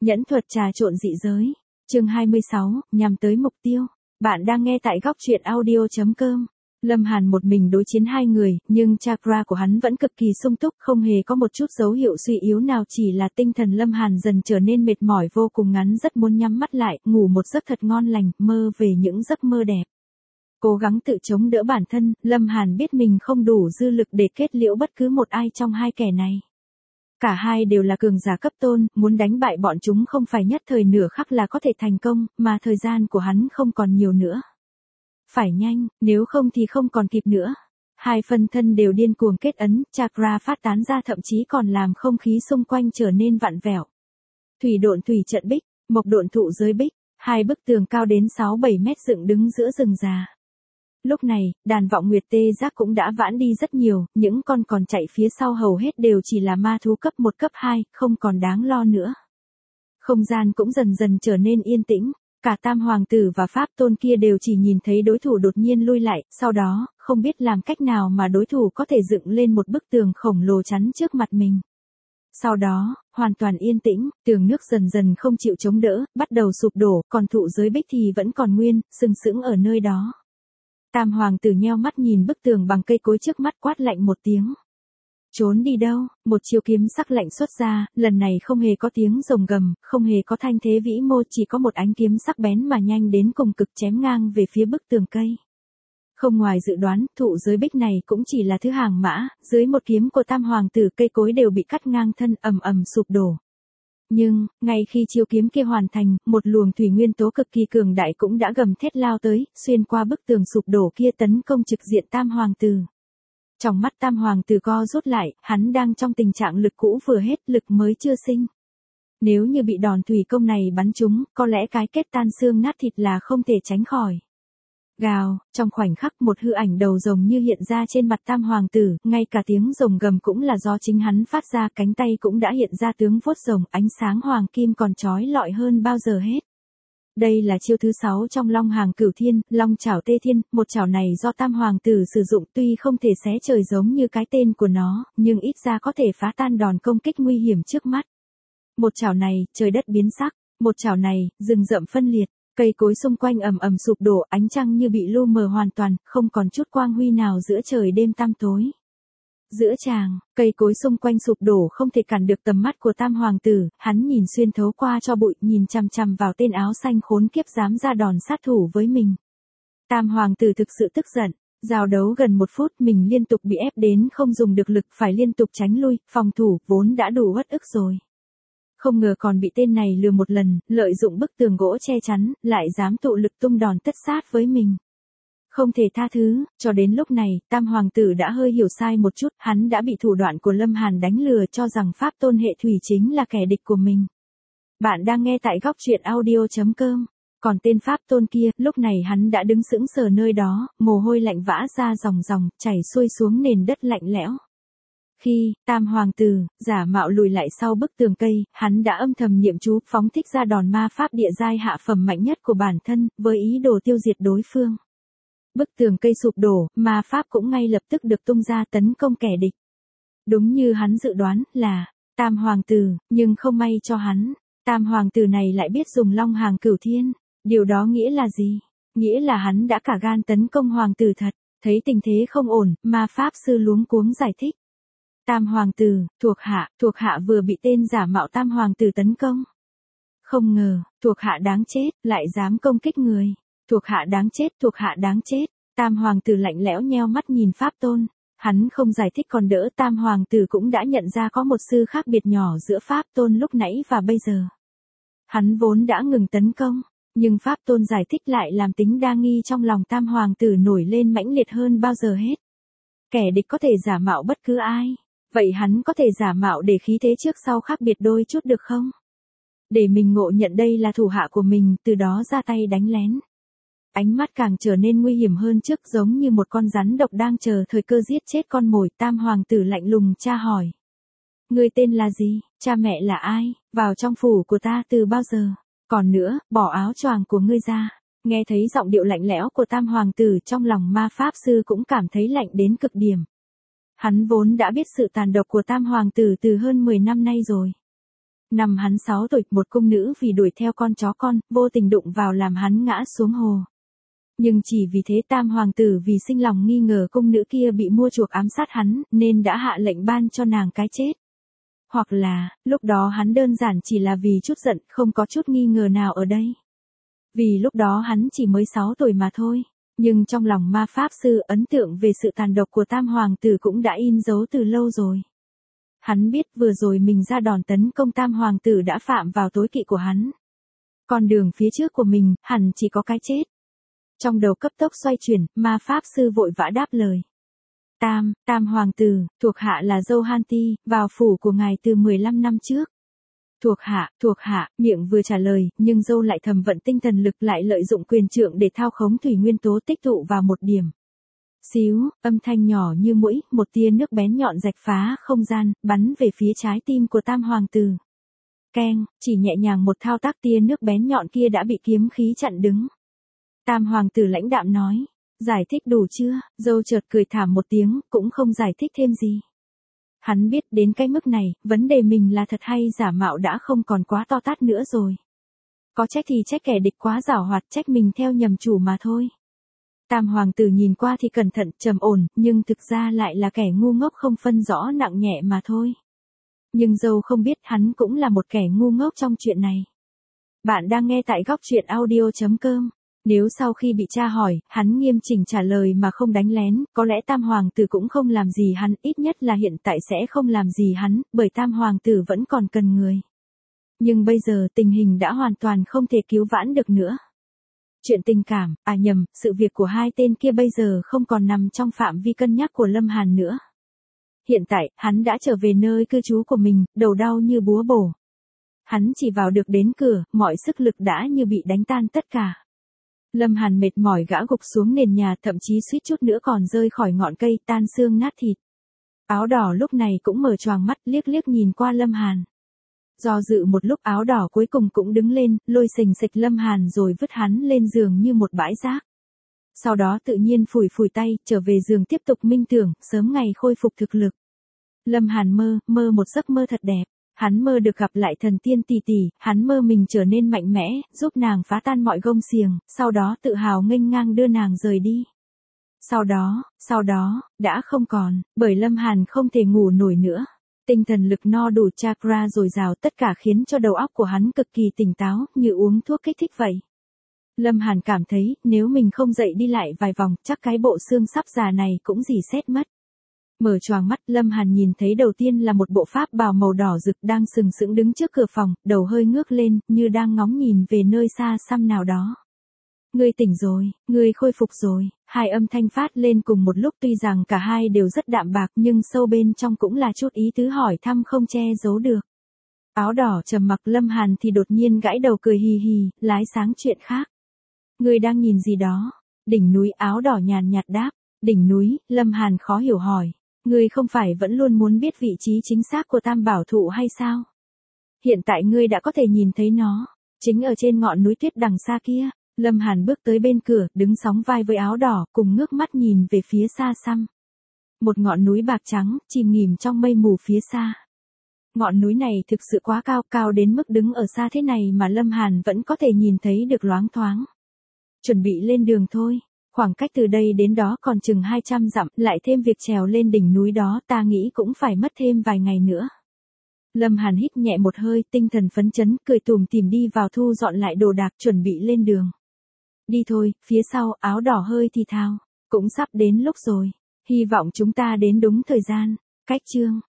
Nhẫn thuật trà trộn dị giới. Chương 26, nhằm tới mục tiêu. Bạn đang nghe tại góc truyện audio.com. Lâm Hàn một mình đối chiến hai người, nhưng chakra của hắn vẫn cực kỳ sung túc, không hề có một chút dấu hiệu suy yếu nào, chỉ là tinh thần Lâm Hàn dần trở nên mệt mỏi vô cùng ngắn, rất muốn nhắm mắt lại, ngủ một giấc thật ngon lành, mơ về những giấc mơ đẹp. Cố gắng tự chống đỡ bản thân, Lâm Hàn biết mình không đủ dư lực để kết liễu bất cứ một ai trong hai kẻ này. Cả hai đều là cường giả cấp tôn, muốn đánh bại bọn chúng không phải nhất thời nửa khắc là có thể thành công, mà thời gian của hắn không còn nhiều nữa. Phải nhanh, nếu không thì không còn kịp nữa. Hai phân thân đều điên cuồng kết ấn, chakra phát tán ra, thậm chí còn làm không khí xung quanh trở nên vặn vẹo. Thủy độn thủy trận bích, mộc độn thụ giới bích, hai bức tường cao đến 6-7 mét dựng đứng giữa rừng già. Lúc này, đàn vọng nguyệt tê giác cũng đã vãn đi rất nhiều, những con còn chạy phía sau hầu hết đều chỉ là ma thú cấp 1 cấp 2, không còn đáng lo nữa. Không gian cũng dần dần trở nên yên tĩnh, cả tam hoàng tử và pháp tôn kia đều chỉ nhìn thấy đối thủ đột nhiên lui lại, sau đó, không biết làm cách nào mà đối thủ có thể dựng lên một bức tường khổng lồ chắn trước mặt mình. Sau đó, hoàn toàn yên tĩnh, tường nước dần dần không chịu chống đỡ, bắt đầu sụp đổ, còn thụ giới bích thì vẫn còn nguyên, sừng sững ở nơi đó. Tam hoàng tử nheo mắt nhìn bức tường bằng cây cối trước mắt, quát lạnh một tiếng. Trốn đi đâu? Một chiêu kiếm sắc lạnh xuất ra, lần này không hề có tiếng rồng gầm, không hề có thanh thế vĩ mô, chỉ có một ánh kiếm sắc bén mà nhanh đến cùng cực chém ngang về phía bức tường cây. Không ngoài dự đoán, thụ giới bích này cũng chỉ là thứ hàng mã, dưới một kiếm của tam hoàng tử cây cối đều bị cắt ngang thân, ầm ầm sụp đổ. Nhưng, ngay khi chiêu kiếm kia hoàn thành, một luồng thủy nguyên tố cực kỳ cường đại cũng đã gầm thét lao tới, xuyên qua bức tường sụp đổ kia tấn công trực diện tam hoàng tử. Trong mắt tam hoàng tử co rút lại, hắn đang trong tình trạng lực cũ vừa hết, lực mới chưa sinh. Nếu như bị đòn thủy công này bắn trúng, có lẽ cái kết tan xương nát thịt là không thể tránh khỏi. Gào, trong khoảnh khắc một hư ảnh đầu rồng như hiện ra trên mặt tam hoàng tử, ngay cả tiếng rồng gầm cũng là do chính hắn phát ra, cánh tay cũng đã hiện ra tướng vuốt rồng, ánh sáng hoàng kim còn chói lọi hơn bao giờ hết. Đây là chiêu thứ 6 trong Long Hàng Cửu Thiên, Long Chảo Tê Thiên, một chảo này do tam hoàng tử sử dụng, tuy không thể xé trời giống như cái tên của nó, nhưng ít ra có thể phá tan đòn công kích nguy hiểm trước mắt. Một chảo này, trời đất biến sắc, một chảo này, rừng rậm phân liệt. Cây cối xung quanh ầm ầm sụp đổ, ánh trăng như bị lu mờ hoàn toàn, không còn chút quang huy nào giữa trời đêm tăm tối. Giữa tràng, cây cối xung quanh sụp đổ không thể cản được tầm mắt của tam hoàng tử, hắn nhìn xuyên thấu qua cho bụi, nhìn chằm chằm vào tên áo xanh khốn kiếp dám ra đòn sát thủ với mình. Tam hoàng tử thực sự tức giận, giao đấu gần 1 phút mình liên tục bị ép đến không dùng được lực, phải liên tục tránh lui, phòng thủ vốn đã đủ uất ức rồi. Không ngờ còn bị tên này lừa một lần, lợi dụng bức tường gỗ che chắn, lại dám tụ lực tung đòn tất sát với mình. Không thể tha thứ, cho đến lúc này, tam hoàng tử đã hơi hiểu sai một chút, hắn đã bị thủ đoạn của Lâm Hàn đánh lừa, cho rằng pháp tôn hệ thủy chính là kẻ địch của mình. Bạn đang nghe tại góc truyện audio.com. Còn tên pháp tôn kia, lúc này hắn đã đứng sững sờ nơi đó, mồ hôi lạnh vã ra ròng ròng, chảy xuôi xuống nền đất lạnh lẽo. Khi, tam hoàng tử, giả mạo lùi lại sau bức tường cây, hắn đã âm thầm niệm chú, phóng thích ra đòn ma pháp địa giai hạ phẩm mạnh nhất của bản thân, với ý đồ tiêu diệt đối phương. Bức tường cây sụp đổ, ma pháp cũng ngay lập tức được tung ra tấn công kẻ địch. Đúng như hắn dự đoán, là tam hoàng tử, nhưng không may cho hắn, tam hoàng tử này lại biết dùng Long Hàng Cửu Thiên. Điều đó nghĩa là gì? Nghĩa là hắn đã cả gan tấn công hoàng tử thật. Thấy tình thế không ổn, ma pháp sư luống cuống giải thích. Tam hoàng tử, thuộc hạ vừa bị tên giả mạo tam hoàng tử tấn công. Không ngờ, thuộc hạ đáng chết, lại dám công kích người. Thuộc hạ đáng chết. Tam hoàng tử lạnh lẽo nheo mắt nhìn pháp tôn. Hắn không giải thích còn đỡ, tam hoàng tử cũng đã nhận ra có một sự khác biệt nhỏ giữa pháp tôn lúc nãy và bây giờ. Hắn vốn đã ngừng tấn công, nhưng pháp tôn giải thích lại làm tính đa nghi trong lòng tam hoàng tử nổi lên mãnh liệt hơn bao giờ hết. Kẻ địch có thể giả mạo bất cứ ai. Vậy hắn có thể giả mạo để khí thế trước sau khác biệt đôi chút được không? Để mình ngộ nhận đây là thủ hạ của mình, từ đó ra tay đánh lén. Ánh mắt càng trở nên nguy hiểm hơn trước, giống như một con rắn độc đang chờ thời cơ giết chết con mồi. Tam hoàng tử lạnh lùng tra hỏi. Ngươi tên là gì? Cha mẹ là ai? Vào trong phủ của ta từ bao giờ? Còn nữa, bỏ áo choàng của ngươi ra. Nghe thấy giọng điệu lạnh lẽo của tam hoàng tử, trong lòng ma pháp sư cũng cảm thấy lạnh đến cực điểm. Hắn vốn đã biết sự tàn độc của tam hoàng tử từ hơn 10 năm nay rồi. Năm hắn 6 tuổi, một cung nữ vì đuổi theo con chó con, vô tình đụng vào làm hắn ngã xuống hồ. Nhưng chỉ vì thế Tam hoàng tử vì sinh lòng nghi ngờ cung nữ kia bị mua chuộc ám sát hắn, nên đã hạ lệnh ban cho nàng cái chết. Hoặc là, lúc đó hắn đơn giản chỉ là vì chút giận, không có chút nghi ngờ nào ở đây. Vì lúc đó hắn chỉ mới 6 tuổi mà thôi. Nhưng trong lòng ma pháp sư ấn tượng về sự tàn độc của Tam hoàng tử cũng đã in dấu từ lâu rồi. Hắn biết vừa rồi mình ra đòn tấn công Tam hoàng tử đã phạm vào tối kỵ của hắn. Con đường phía trước của mình, hẳn chỉ có cái chết. Trong đầu cấp tốc xoay chuyển, ma pháp sư vội vã đáp lời. Tam hoàng tử, thuộc hạ là dâu Hanti, vào phủ của ngài từ 15 năm trước. Thuộc hạ, miệng vừa trả lời, nhưng dâu lại thầm vận tinh thần lực lại lợi dụng quyền trượng để thao khống thủy nguyên tố tích tụ vào một điểm. Xíu, âm thanh nhỏ như muỗi, một tia nước bén nhọn rạch phá không gian, bắn về phía trái tim của Tam hoàng tử. Keng, chỉ nhẹ nhàng một thao tác tia nước bén nhọn kia đã bị kiếm khí chặn đứng. Tam hoàng tử lãnh đạm nói, giải thích đủ chưa? Dâu chợt cười thảm một tiếng, cũng không giải thích thêm gì. Hắn biết đến cái mức này, vấn đề mình là thật hay giả mạo đã không còn quá to tát nữa rồi. Có trách thì trách kẻ địch quá giảo hoạt, trách mình theo nhầm chủ mà thôi. Tam hoàng tử nhìn qua thì cẩn thận, trầm ổn, nhưng thực ra lại là kẻ ngu ngốc không phân rõ nặng nhẹ mà thôi. Nhưng dâu không biết hắn cũng là một kẻ ngu ngốc trong chuyện này. Bạn đang nghe tại góc truyện audio.com. Nếu sau khi bị tra hỏi, hắn nghiêm chỉnh trả lời mà không đánh lén, có lẽ Tam hoàng tử cũng không làm gì hắn, ít nhất là hiện tại sẽ không làm gì hắn, bởi Tam hoàng tử vẫn còn cần người. Nhưng bây giờ tình hình đã hoàn toàn không thể cứu vãn được nữa. Chuyện tình cảm, sự việc của hai tên kia bây giờ không còn nằm trong phạm vi cân nhắc của Lâm Hàn nữa. Hiện tại, hắn đã trở về nơi cư trú của mình, đầu đau như búa bổ. Hắn chỉ vào được đến cửa, mọi sức lực đã như bị đánh tan tất cả. Lâm Hàn mệt mỏi gã gục xuống nền nhà, thậm chí suýt chút nữa còn rơi khỏi ngọn cây, tan xương nát thịt. Áo đỏ lúc này cũng mở choàng mắt, liếc liếc nhìn qua Lâm Hàn. Do dự một lúc, áo đỏ cuối cùng cũng đứng lên, lôi xềnh xệch Lâm Hàn rồi vứt hắn lên giường như một bãi rác. Sau đó tự nhiên phủi phủi tay, trở về giường tiếp tục minh tưởng, sớm ngày khôi phục thực lực. Lâm Hàn mơ một giấc mơ thật đẹp. Hắn mơ được gặp lại thần tiên tỷ tỷ, hắn mơ mình trở nên mạnh mẽ, giúp nàng phá tan mọi gông xiềng, sau đó tự hào nghênh ngang đưa nàng rời đi. Sau đó, đã không còn, bởi Lâm Hàn không thể ngủ nổi nữa. Tinh thần lực no đủ, chakra dồi dào, tất cả khiến cho đầu óc của hắn cực kỳ tỉnh táo, như uống thuốc kích thích vậy. Lâm Hàn cảm thấy, nếu mình không dậy đi lại vài vòng, chắc cái bộ xương sắp già này cũng rỉ sét mất. Mở choàng mắt, Lâm Hàn nhìn thấy đầu tiên là một bộ pháp bào màu đỏ rực đang sừng sững đứng trước cửa phòng, đầu hơi ngước lên, như đang ngóng nhìn về nơi xa xăm nào đó. Ngươi tỉnh rồi, ngươi khôi phục rồi, hai âm thanh phát lên cùng một lúc, tuy rằng cả hai đều rất đạm bạc nhưng sâu bên trong cũng là chút ý tứ hỏi thăm không che giấu được. Áo đỏ trầm mặc, Lâm Hàn thì đột nhiên gãi đầu cười hì hì, lái sáng chuyện khác. Ngươi đang nhìn gì đó? Đỉnh núi, áo đỏ nhàn nhạt đáp. Đỉnh núi, Lâm Hàn khó hiểu hỏi. Ngươi không phải vẫn luôn muốn biết vị trí chính xác của Tam Bảo Thụ hay sao? Hiện tại ngươi đã có thể nhìn thấy nó, chính ở trên ngọn núi tuyết đằng xa kia. Lâm Hàn bước tới bên cửa, đứng sóng vai với áo đỏ, cùng ngước mắt nhìn về phía xa xăm. Một ngọn núi bạc trắng, chìm nghỉm trong mây mù phía xa. Ngọn núi này thực sự quá cao, cao đến mức đứng ở xa thế này mà Lâm Hàn vẫn có thể nhìn thấy được loáng thoáng. Chuẩn bị lên đường thôi. Khoảng cách từ đây đến đó còn chừng 200 dặm, lại thêm việc trèo lên đỉnh núi đó, ta nghĩ cũng phải mất thêm vài ngày nữa. Lâm Hàn hít nhẹ một hơi, tinh thần phấn chấn, cười tủm tỉm đi vào thu dọn lại đồ đạc, chuẩn bị lên đường. Đi thôi, phía sau, áo đỏ hơi thì thào, cũng sắp đến lúc rồi. Hy vọng chúng ta đến đúng thời gian. Cách chương